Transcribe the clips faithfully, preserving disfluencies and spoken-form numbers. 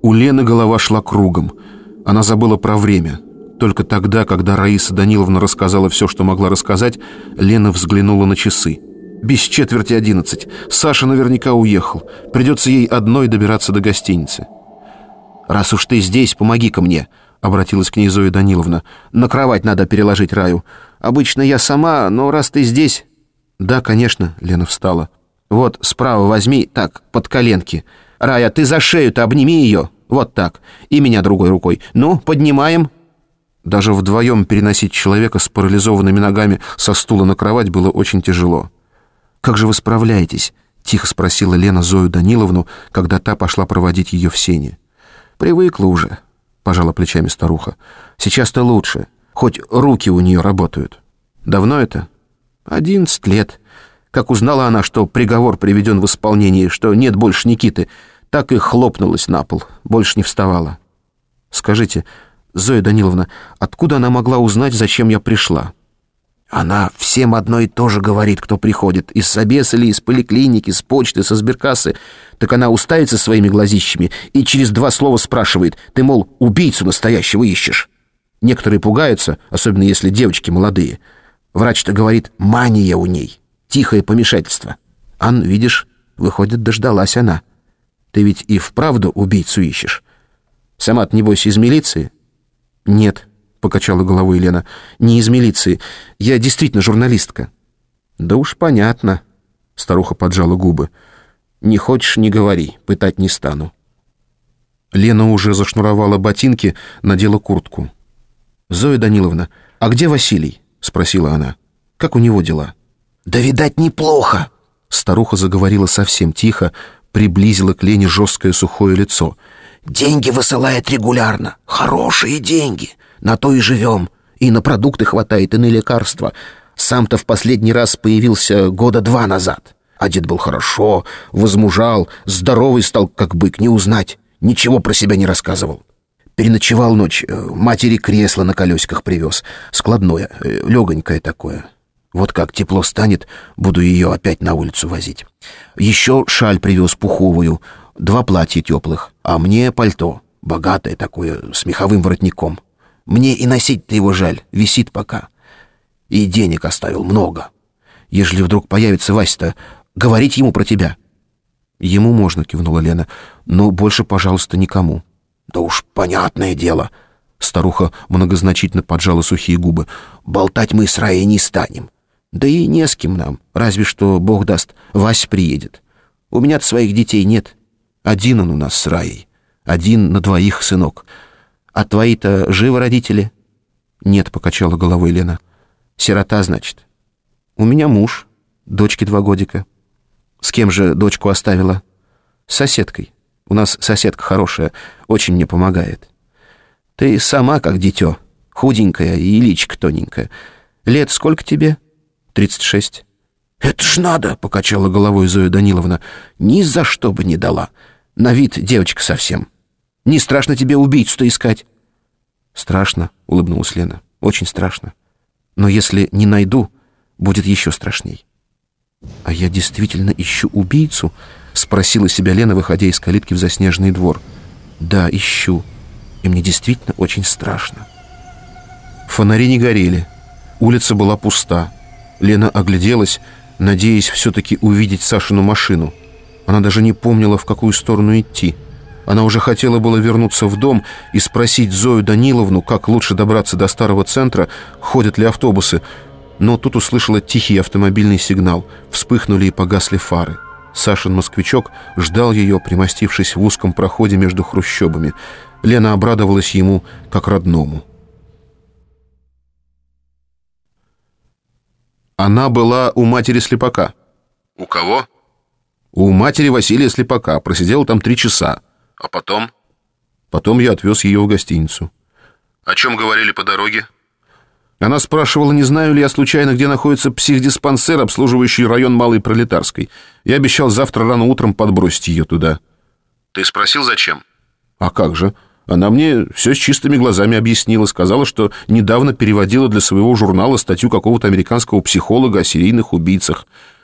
У Лены голова шла кругом. Она забыла про время. Только тогда, когда Раиса Даниловна рассказала все, что могла рассказать, Лена взглянула на часы. Без четверти одиннадцать. Саша наверняка уехал. Придется ей одной добираться до гостиницы. «Раз уж ты здесь, помоги-ка мне», — обратилась к ней Зоя Даниловна. «На кровать надо переложить Раю. Обычно я сама, но раз ты здесь...» «Да, конечно», — Лена встала. «Вот, справа возьми, так, под коленки. Рая, ты за шею-то обними ее. Вот так. И меня другой рукой. Ну, поднимаем». Даже вдвоем переносить человека с парализованными ногами со стула на кровать было очень тяжело. «Как же вы справляетесь?» — тихо спросила Лена Зою Даниловну, когда та пошла проводить ее в сени. «Привыкла уже», — пожала плечами старуха. «Сейчас-то лучше. Хоть руки у нее работают». «Давно это?» «Одиннадцать лет. Как узнала она, что приговор приведен в исполнение, что нет больше Никиты, так и хлопнулась на пол, больше не вставала». «Скажите, Зоя Даниловна, откуда она могла узнать, зачем я пришла?» «Она всем одно и то же говорит, кто приходит. Из собеса или из поликлиники, с почты, со сберкассы. Так она уставится своими глазищами и через два слова спрашивает: ты, мол, убийцу настоящего ищешь? Некоторые пугаются, особенно если девочки молодые. Врач-то говорит, мания у ней, тихое помешательство. Ан, видишь, выходит, дождалась она. Ты ведь и вправду убийцу ищешь? Сама-то, небось, из милиции?» «Нет», — покачала головой Елена, — «не из милиции. Я действительно журналистка». «Да уж понятно», — старуха поджала губы. «Не хочешь — не говори, пытать не стану». Лена уже зашнуровала ботинки, надела куртку. «Зоя Даниловна, а где Василий?» — спросила она. «Как у него дела?» «Да, видать, неплохо», — старуха заговорила совсем тихо, приблизила к Лене жесткое сухое лицо. «Деньги высылает регулярно, хорошие деньги. На то и живем. И на продукты хватает, и на лекарства. Сам-то в последний раз появился года два назад. Одет был хорошо, возмужал, здоровый стал, как бык, не узнать. Ничего про себя не рассказывал. Переночевал ночь, матери кресло на колесиках привез. Складное, легонькое такое. Вот как тепло станет, буду ее опять на улицу возить. Еще шаль привез пуховую, два платья теплых, а мне пальто, богатое такое, с меховым воротником. Мне и носить-то его жаль, висит пока. И денег оставил много. Ежели вдруг появится Вася-то, говорить ему про тебя». «Ему можно», — кивнула Лена, — «но больше, пожалуйста, никому». «Да уж понятное дело». Старуха многозначительно поджала сухие губы. «Болтать мы с Раей не станем. Да и не с кем нам, разве что, Бог даст, Вася приедет. У меня-то своих детей нет. Один он у нас с Раей. Один на двоих, сынок. А твои-то живы родители?» «Нет», — покачала головой Лена. «Сирота, значит?» «У меня муж, дочке два годика». «С кем же дочку оставила?» «С соседкой. У нас соседка хорошая, очень мне помогает». «Ты сама как дитё, худенькая и личико тоненькое. Лет сколько тебе?» «Тридцать шесть». «Это ж надо», — покачала головой Зоя Даниловна. «Ни за что бы не дала. На вид девочка совсем. Не страшно тебе убийцу-то искать?» «Страшно», — улыбнулась Лена. «Очень страшно. Но если не найду, будет еще страшней». «А я действительно ищу убийцу?» — спросила себя Лена, выходя из калитки в заснеженный двор. «Да, ищу. И мне действительно очень страшно». Фонари не горели. Улица была пуста. Лена огляделась, надеясь все-таки увидеть Сашину машину. Она даже не помнила, в какую сторону идти. Она уже хотела было вернуться в дом и спросить Зою Даниловну, как лучше добраться до старого центра, ходят ли автобусы, но тут услышала тихий автомобильный сигнал. Вспыхнули и погасли фары. Сашин москвичок ждал ее, примостившись в узком проходе между хрущобами. Лена обрадовалась ему как родному. Она была у матери Слепака. «У кого?» «У матери Василия Слепака. Просидела там три часа. А потом?» «Потом я отвез ее в гостиницу». «О чем говорили по дороге?» Она спрашивала, не знаю ли я случайно, где находится психдиспансер, обслуживающий район Малой Пролетарской. Я обещал завтра рано утром подбросить ее туда». «Ты спросил, зачем?» «А как же? Она мне все с чистыми глазами объяснила. Сказала, что недавно переводила для своего журнала статью какого-то американского психолога о серийных убийцах.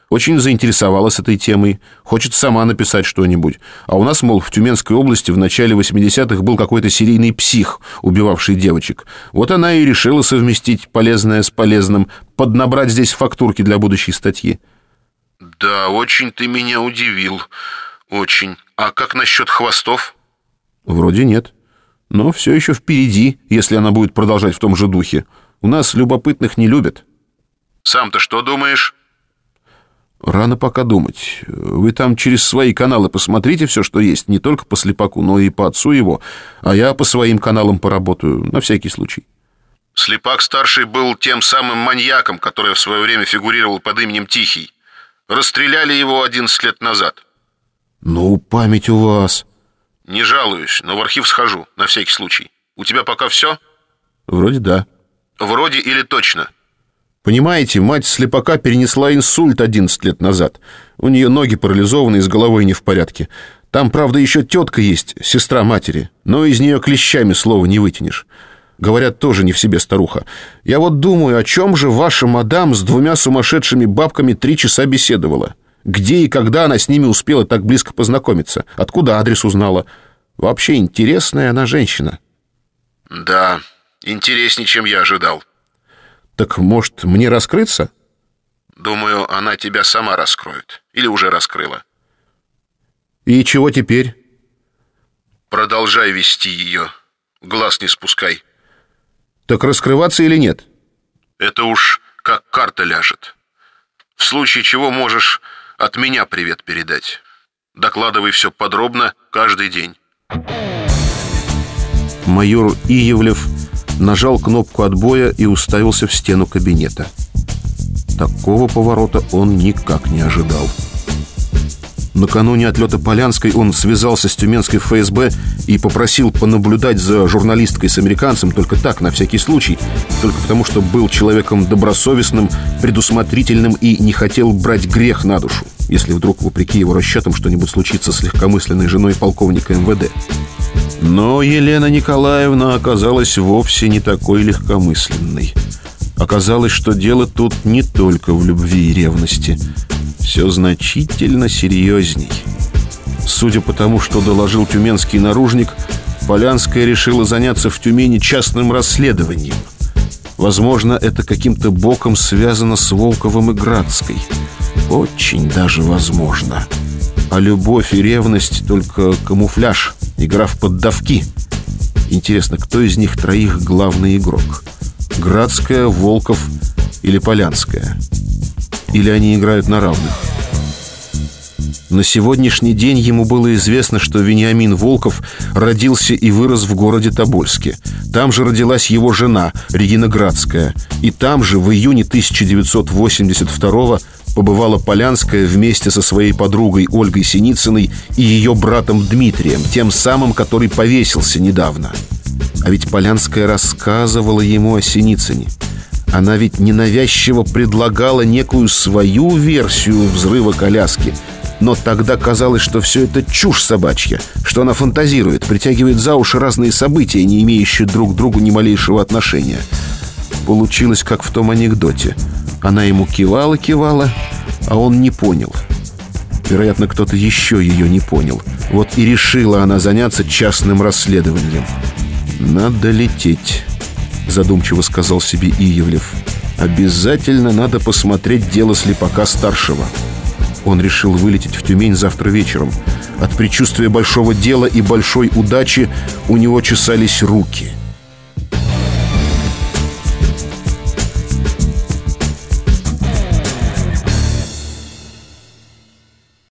Очень заинтересовалась этой темой. Хочет сама написать что-нибудь. А у нас, мол, в Тюменской области в начале восьмидесятых был какой-то серийный псих, убивавший девочек. Вот она и решила совместить полезное с полезным, поднабрать здесь фактурки для будущей статьи. Да, очень ты меня удивил. Очень. А как насчет хвостов? Вроде нет. Но все еще впереди, если она будет продолжать в том же духе. У нас любопытных не любят. Сам-то что думаешь? Рано пока думать. Вы там через свои каналы посмотрите все, что есть. Не только по Слепаку, но и по отцу его. А я по своим каналам поработаю, на всякий случай. Слепак-старший был тем самым маньяком, который в свое время фигурировал под именем Тихий. Расстреляли его одиннадцать лет назад. Ну, память у вас. Не жалуюсь, но в архив схожу, на всякий случай. У тебя пока все? Вроде да. Вроде или точно? Понимаете, мать Слепака перенесла инсульт одиннадцать лет назад. У нее ноги парализованы и с головой не в порядке. Там, правда, еще тетка есть, сестра матери. Но из нее клещами слова не вытянешь. Говорят, тоже не в себе старуха. Я вот думаю, о чем же ваша мадам с двумя сумасшедшими бабками три часа беседовала? Где и когда она с ними успела так близко познакомиться? Откуда адрес узнала? Вообще интересная она женщина. Да, интереснее, чем я ожидал. Так, может, мне раскрыться? Думаю, она тебя сама раскроет. Или уже раскрыла. И чего теперь? Продолжай вести ее. Глаз не спускай. Так раскрываться или нет? Это уж как карта ляжет. В случае чего можешь от меня привет передать. Докладывай все подробно каждый день. Майор Иевлев нажал кнопку отбоя и уставился в стену кабинета. Такого поворота он никак не ожидал. Накануне отлета Полянской он связался с тюменской эф эс бэ и попросил понаблюдать за журналисткой с американцем только так, на всякий случай, только потому, что был человеком добросовестным, предусмотрительным и не хотел брать грех на душу, если вдруг, вопреки его расчетам, что-нибудь случится с легкомысленной женой полковника эм вэ дэ. Но Елена Николаевна оказалась вовсе не такой легкомысленной. Оказалось, что дело тут не только в любви и ревности. Все значительно серьезней. Судя по тому, что доложил тюменский наружник, Полянская решила заняться в Тюмени частным расследованием. Возможно, это каким-то боком связано с Волковым и Градской. Очень даже возможно. А любовь и ревность — только камуфляж, игра в поддавки. Интересно, кто из них троих главный игрок? Градская, Волков или Полянская? Или они играют на равных? На сегодняшний день ему было известно, что Вениамин Волков родился и вырос в городе Тобольске. Там же родилась его жена, Регина Градская. И там же в июне тысяча девятьсот восемьдесят второго побывала Полянская вместе со своей подругой Ольгой Синицыной и ее братом Дмитрием, тем самым, который повесился недавно. А ведь Полянская рассказывала ему о Синицыне. Она ведь ненавязчиво предлагала некую свою версию взрыва коляски. Но тогда казалось, что все это чушь собачья, что она фантазирует, притягивает за уши разные события, не имеющие друг к другу ни малейшего отношения. Получилось, как в том анекдоте. Она ему кивала-кивала, а он не понял. Вероятно, кто-то еще ее не понял. Вот и решила она заняться частным расследованием. «Надо лететь», — задумчиво сказал себе Иевлев. «Обязательно надо посмотреть дело Слепака-старшего». Он решил вылететь в Тюмень завтра вечером. От предчувствия большого дела и большой удачи у него чесались руки.